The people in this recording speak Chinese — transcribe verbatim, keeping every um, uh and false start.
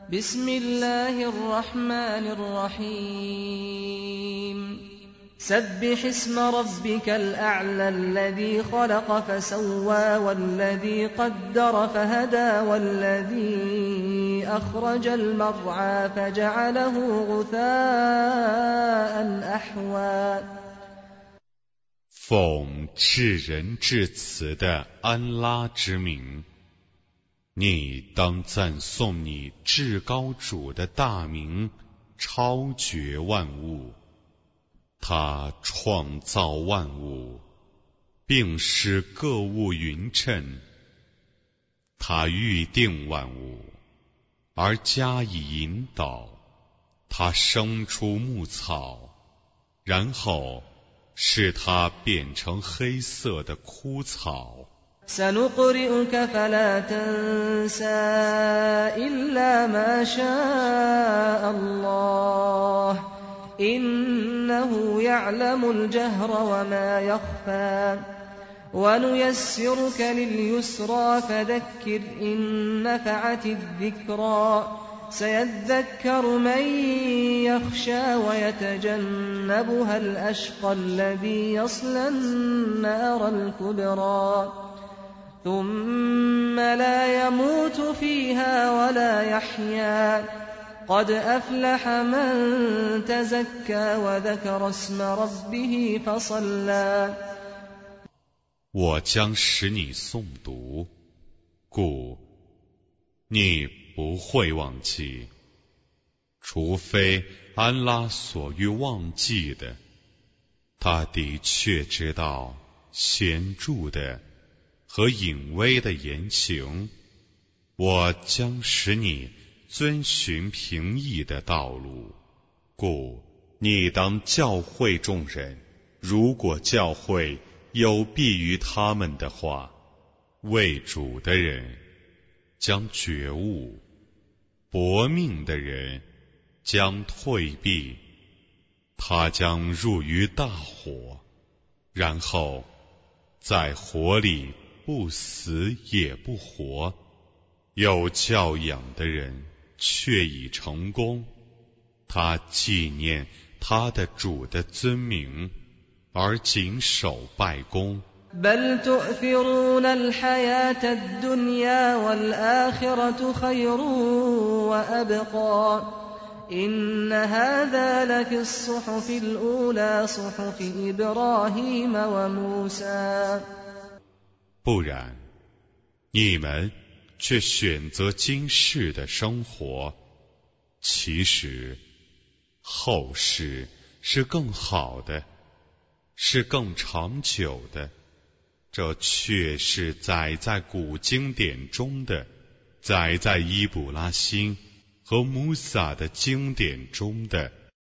بسم الله الرحمن الرحيم سبح اسم ربك الأعلى الذي خلق فسوى والذي قدر فهدى والذي أخرج المرعى فجعله غثاء أحوى 奉至仁至慈的安拉之名，你当赞颂你至高主的大名，超绝万物。他创造万物，并使各物匀称。他预定万物，而加以引导。他生出牧草，然后使它变成黑色的枯草。 سنقرئك فلا تنسى إلا ما شاء الله إنه يعلم الجهر وما يخفى ونيسرك لليسرى فذكر إن نفعت الذكرى سيذكر من يخشى ويتجنبها الأشقى الذي يصلى النار الكبرى ثم لا يموت فيها ولا يحيا قد أفلح من تزكى وذكر اسم ربه فصلى 我将使你诵读，故你不会忘记，除非安拉所欲忘记的。他的确知道显著的和隐微的言行。我将使你遵循平易的道路，故你当教诲众人。如果教诲有弊于他们的话，为主的人将觉悟，搏命的人将退避。他将入于大火，然后在火里不死也不活。有教养的人却已成功，他纪念他的主的尊名，而谨守拜功。 بل تؤثرون الحياة الدنيا والآخرة خير وأبقى إن هذا لفي الصحف الأولى صحف إبراهيم وموسى 不然，你们却选择今世的生活，其实后世是更好的，是更长久的。这却是载在古经典中的，载在伊卜拉欣和穆萨的经典中的。